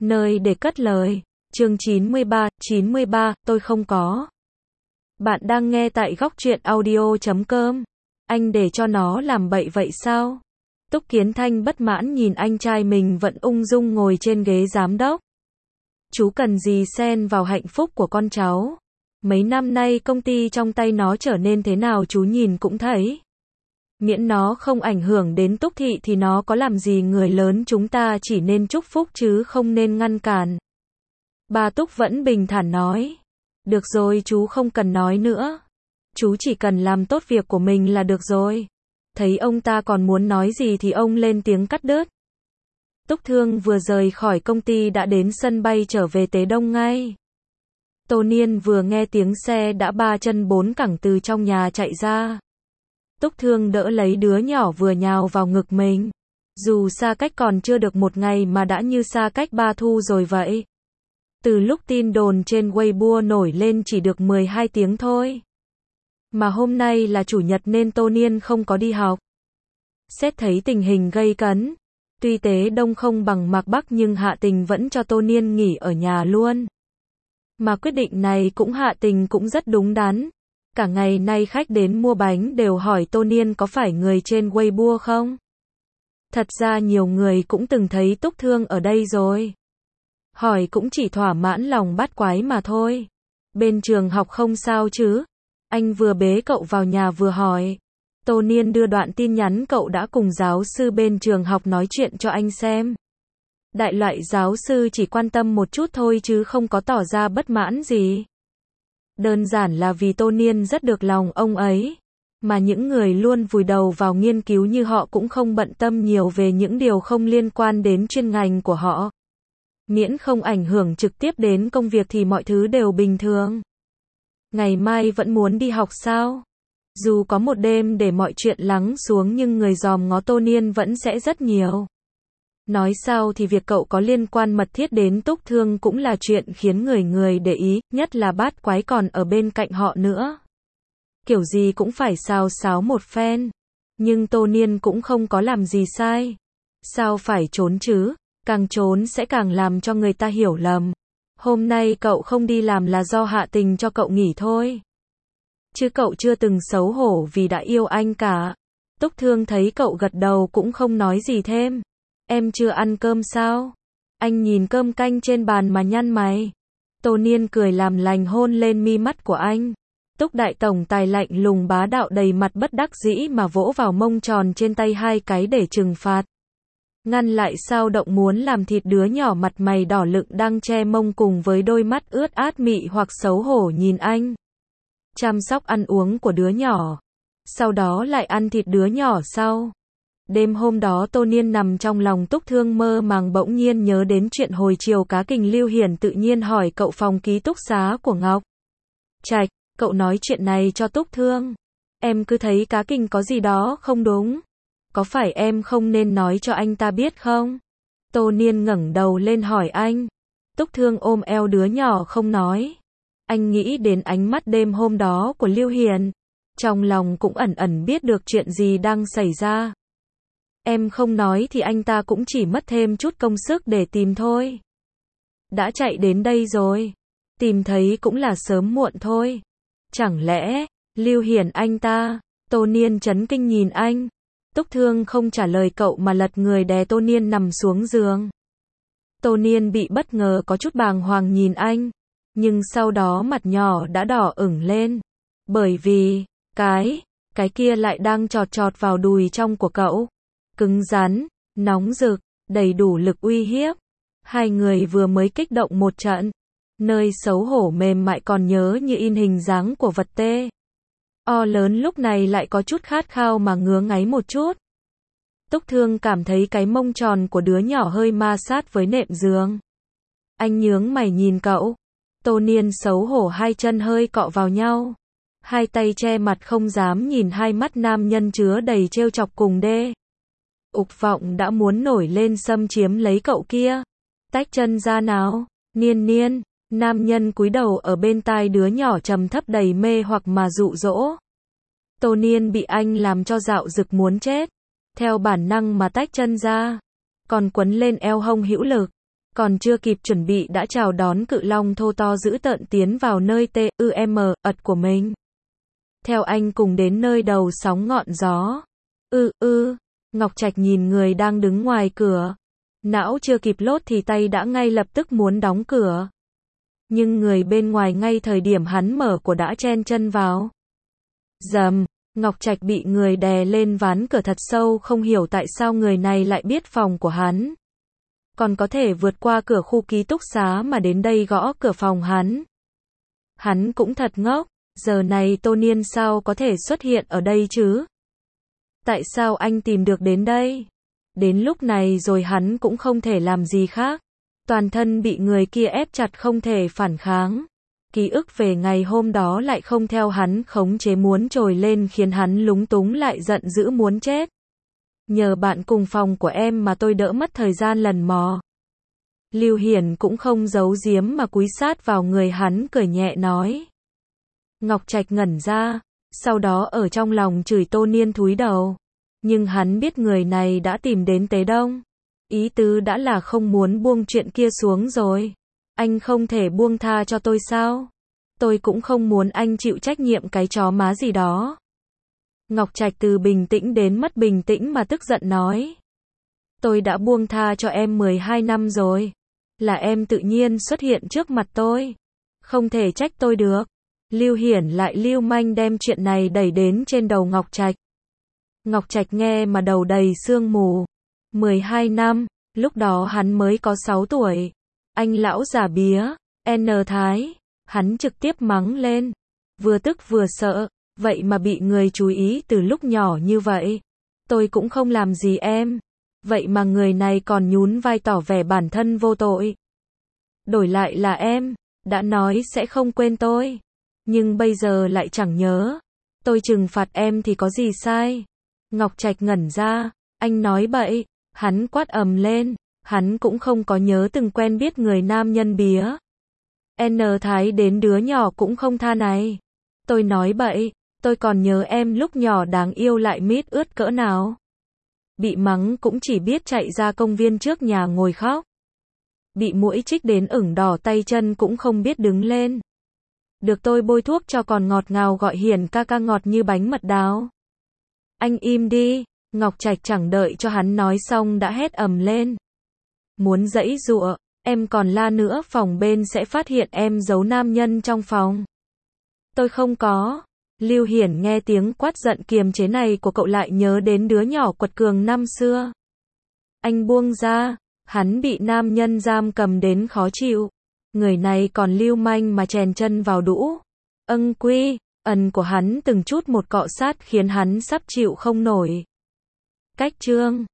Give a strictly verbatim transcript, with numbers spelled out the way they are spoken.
Nơi để cất lời. Chương chín mươi ba, chín mươi ba, tôi không có. Bạn đang nghe tại góc truyện audio chấm com. Anh để cho nó làm bậy vậy sao? Túc Kiến Thanh bất mãn nhìn anh trai mình vẫn ung dung ngồi trên ghế giám đốc. Chú cần gì xen vào hạnh phúc của con cháu? Mấy năm nay công ty trong tay nó trở nên thế nào chú nhìn cũng thấy. Miễn nó không ảnh hưởng đến Túc Thị thì nó có làm gì người lớn chúng ta chỉ nên chúc phúc chứ không nên ngăn cản. Bà Túc vẫn bình thản nói. Được rồi chú không cần nói nữa. Chú chỉ cần làm tốt việc của mình là được rồi. Thấy ông ta còn muốn nói gì thì ông lên tiếng cắt đứt. Túc Thương vừa rời khỏi công ty đã đến sân bay trở về Tế Đông ngay. Tô Niên vừa nghe tiếng xe đã ba chân bốn cẳng từ trong nhà chạy ra. Túc Thương đỡ lấy đứa nhỏ vừa nhào vào ngực mình. Dù xa cách còn chưa được một ngày mà đã như xa cách ba thu rồi vậy. Từ lúc tin đồn trên Weibo nổi lên chỉ được mười hai tiếng thôi. Mà hôm nay là chủ nhật nên Tô Niên không có đi học. Xét thấy tình hình gây cấn. Tuy Tế Đông không bằng Mạc Bắc nhưng Hạ Tình vẫn cho Tô Niên nghỉ ở nhà luôn. Mà quyết định này cũng Hạ Tình cũng rất đúng đắn. Cả ngày nay khách đến mua bánh đều hỏi Tô Niên có phải người trên Weibo không? Thật ra nhiều người cũng từng thấy Túc Thương ở đây rồi. Hỏi cũng chỉ thỏa mãn lòng bắt quái mà thôi. Bên trường học không sao chứ? Anh vừa bế cậu vào nhà vừa hỏi. Tô Niên đưa đoạn tin nhắn cậu đã cùng giáo sư bên trường học nói chuyện cho anh xem. Đại loại giáo sư chỉ quan tâm một chút thôi chứ không có tỏ ra bất mãn gì. Đơn giản là vì Tô Niên rất được lòng ông ấy. Mà những người luôn vùi đầu vào nghiên cứu như họ cũng không bận tâm nhiều về những điều không liên quan đến chuyên ngành của họ. Miễn không ảnh hưởng trực tiếp đến công việc thì mọi thứ đều bình thường. Ngày mai vẫn muốn đi học sao? Dù có một đêm để mọi chuyện lắng xuống nhưng người dòm ngó Tô Niên vẫn sẽ rất nhiều. Nói sao thì việc cậu có liên quan mật thiết đến Túc Thương cũng là chuyện khiến người người để ý, nhất là bát quái còn ở bên cạnh họ nữa. Kiểu gì cũng phải xào xáo một phen. Nhưng Tô Niên cũng không có làm gì sai. Sao phải trốn chứ? Càng trốn sẽ càng làm cho người ta hiểu lầm. Hôm nay cậu không đi làm là do Hạ Tình cho cậu nghỉ thôi. Chứ cậu chưa từng xấu hổ vì đã yêu anh cả. Túc Thương thấy cậu gật đầu cũng không nói gì thêm. Em chưa ăn cơm sao? Anh nhìn cơm canh trên bàn mà nhăn mày. Tô Niên cười làm lành hôn lên mi mắt của anh. Túc Đại Tổng Tài lạnh lùng bá đạo đầy mặt bất đắc dĩ mà vỗ vào mông tròn trên tay hai cái để trừng phạt. Ngăn lại sao động muốn làm thịt đứa nhỏ mặt mày đỏ lựng đang che mông cùng với đôi mắt ướt át mị hoặc xấu hổ nhìn anh. Chăm sóc ăn uống của đứa nhỏ. Sau đó lại ăn thịt đứa nhỏ sau. Đêm hôm đó Tô Niên nằm trong lòng Túc Thương mơ màng bỗng nhiên nhớ đến chuyện hồi chiều cá kình Lưu Hiển tự nhiên hỏi cậu phòng ký túc xá của Ngọc Trạch, cậu nói chuyện này cho Túc Thương. Em cứ thấy cá kình có gì đó không đúng. Có phải em không nên nói cho anh ta biết không? Tô Niên ngẩng đầu lên hỏi anh. Túc Thương ôm eo đứa nhỏ không nói. Anh nghĩ đến ánh mắt đêm hôm đó của Lưu Hiền. Trong lòng cũng ẩn ẩn biết được chuyện gì đang xảy ra. Em không nói thì anh ta cũng chỉ mất thêm chút công sức để tìm thôi. Đã chạy đến đây rồi. Tìm thấy cũng là sớm muộn thôi. Chẳng lẽ, Lưu Hiền anh ta? Tô Niên chấn kinh nhìn anh. Túc Thương không trả lời cậu mà lật người đè Tô Niên nằm xuống giường. Tô Niên bị bất ngờ có chút bàng hoàng nhìn anh. Nhưng sau đó mặt nhỏ đã đỏ ửng lên. Bởi vì, cái, cái kia lại đang chọt chọt vào đùi trong của cậu. Cứng rắn, nóng rực, đầy đủ lực uy hiếp. Hai người vừa mới kích động một trận. Nơi xấu hổ mềm mại còn nhớ như in hình dáng của vật tê. O lớn lúc này lại có chút khát khao mà ngứa ngáy một chút. Túc Thương cảm thấy cái mông tròn của đứa nhỏ hơi ma sát với nệm giường. Anh nhướng mày nhìn cậu. Tô Niên xấu hổ hai chân hơi cọ vào nhau. Hai tay che mặt không dám nhìn hai mắt nam nhân chứa đầy trêu chọc cùng đê. Ục vọng đã muốn nổi lên xâm chiếm lấy cậu kia. Tách chân ra nào. Niên Niên. Nam nhân cúi đầu ở bên tai đứa nhỏ trầm thấp đầy mê hoặc mà dụ dỗ. Tô Niên bị anh làm cho dạo dực muốn chết. Theo bản năng mà tách chân ra. Còn quấn lên eo hông hữu lực. Còn chưa kịp chuẩn bị đã chào đón cự long thô to dữ tợn tiến vào nơi T U M ật của mình. Theo anh cùng đến nơi đầu sóng ngọn gió. Ư ư, Ngọc Trạch nhìn người đang đứng ngoài cửa. Não chưa kịp lốt thì tay đã ngay lập tức muốn đóng cửa. Nhưng người bên ngoài ngay thời điểm hắn mở của đã chen chân vào. Dầm, Ngọc Trạch bị người đè lên ván cửa thật sâu, không hiểu tại sao người này lại biết phòng của hắn. Còn có thể vượt qua cửa khu ký túc xá mà đến đây gõ cửa phòng hắn. Hắn cũng thật ngốc, giờ này Tô Niên sao có thể xuất hiện ở đây chứ? Tại sao anh tìm được đến đây? Đến lúc này rồi hắn cũng không thể làm gì khác. Toàn thân bị người kia ép chặt không thể phản kháng. Ký ức về ngày hôm đó lại không theo hắn khống chế muốn trồi lên khiến hắn lúng túng lại giận dữ muốn chết. Nhờ bạn cùng phòng của em mà tôi đỡ mất thời gian lần mò. Lưu Hiển cũng không giấu giếm mà cúi sát vào người hắn cười nhẹ nói. Ngọc Trạch ngẩn ra, sau đó ở trong lòng chửi Tô Niên thúi đầu. Nhưng hắn biết người này đã tìm đến Tế Đông. Ý tứ đã là không muốn buông chuyện kia xuống rồi. Anh không thể buông tha cho tôi sao? Tôi cũng không muốn anh chịu trách nhiệm cái chó má gì đó. Ngọc Trạch từ bình tĩnh đến mất bình tĩnh mà tức giận nói. Tôi đã buông tha cho em mười hai năm rồi. Là em tự nhiên xuất hiện trước mặt tôi. Không thể trách tôi được. Lưu Hiển lại lưu manh đem chuyện này đẩy đến trên đầu Ngọc Trạch. Ngọc Trạch nghe mà đầu đầy sương mù. mười hai năm, lúc đó hắn mới có sáu tuổi. Anh lão già bía, N Thái. Hắn trực tiếp mắng lên. Vừa tức vừa sợ, vậy mà bị người chú ý từ lúc nhỏ như vậy. Tôi cũng không làm gì em. Vậy mà người này còn nhún vai tỏ vẻ bản thân vô tội. Đổi lại là em, đã nói sẽ không quên tôi. Nhưng bây giờ lại chẳng nhớ. Tôi trừng phạt em thì có gì sai? Ngọc Trạch ngẩn ra, anh nói bậy, hắn quát ầm lên, hắn cũng không có nhớ từng quen biết người nam nhân bía. N Thái đến đứa nhỏ cũng không tha này. Tôi nói bậy, tôi còn nhớ em lúc nhỏ đáng yêu lại mít ướt cỡ nào. Bị mắng cũng chỉ biết chạy ra công viên trước nhà ngồi khóc. Bị muỗi chích đến ửng đỏ tay chân cũng không biết đứng lên. Được tôi bôi thuốc cho còn ngọt ngào gọi Hiển ca ca ngọt như bánh mật đào. Anh im đi, Ngọc Trạch chẳng đợi cho hắn nói xong đã hét ầm lên. Muốn giãy giụa, em còn la nữa phòng bên sẽ phát hiện em giấu nam nhân trong phòng. Tôi không có. Lưu Hiển nghe tiếng quát giận kiềm chế này của cậu lại nhớ đến đứa nhỏ quật cường năm xưa. Anh buông ra, hắn bị nam nhân giam cầm đến khó chịu. Người này còn lưu manh mà chèn chân vào đũ. Âng quy, ẩn của hắn từng chút một cọ sát khiến hắn sắp chịu không nổi. Cách chương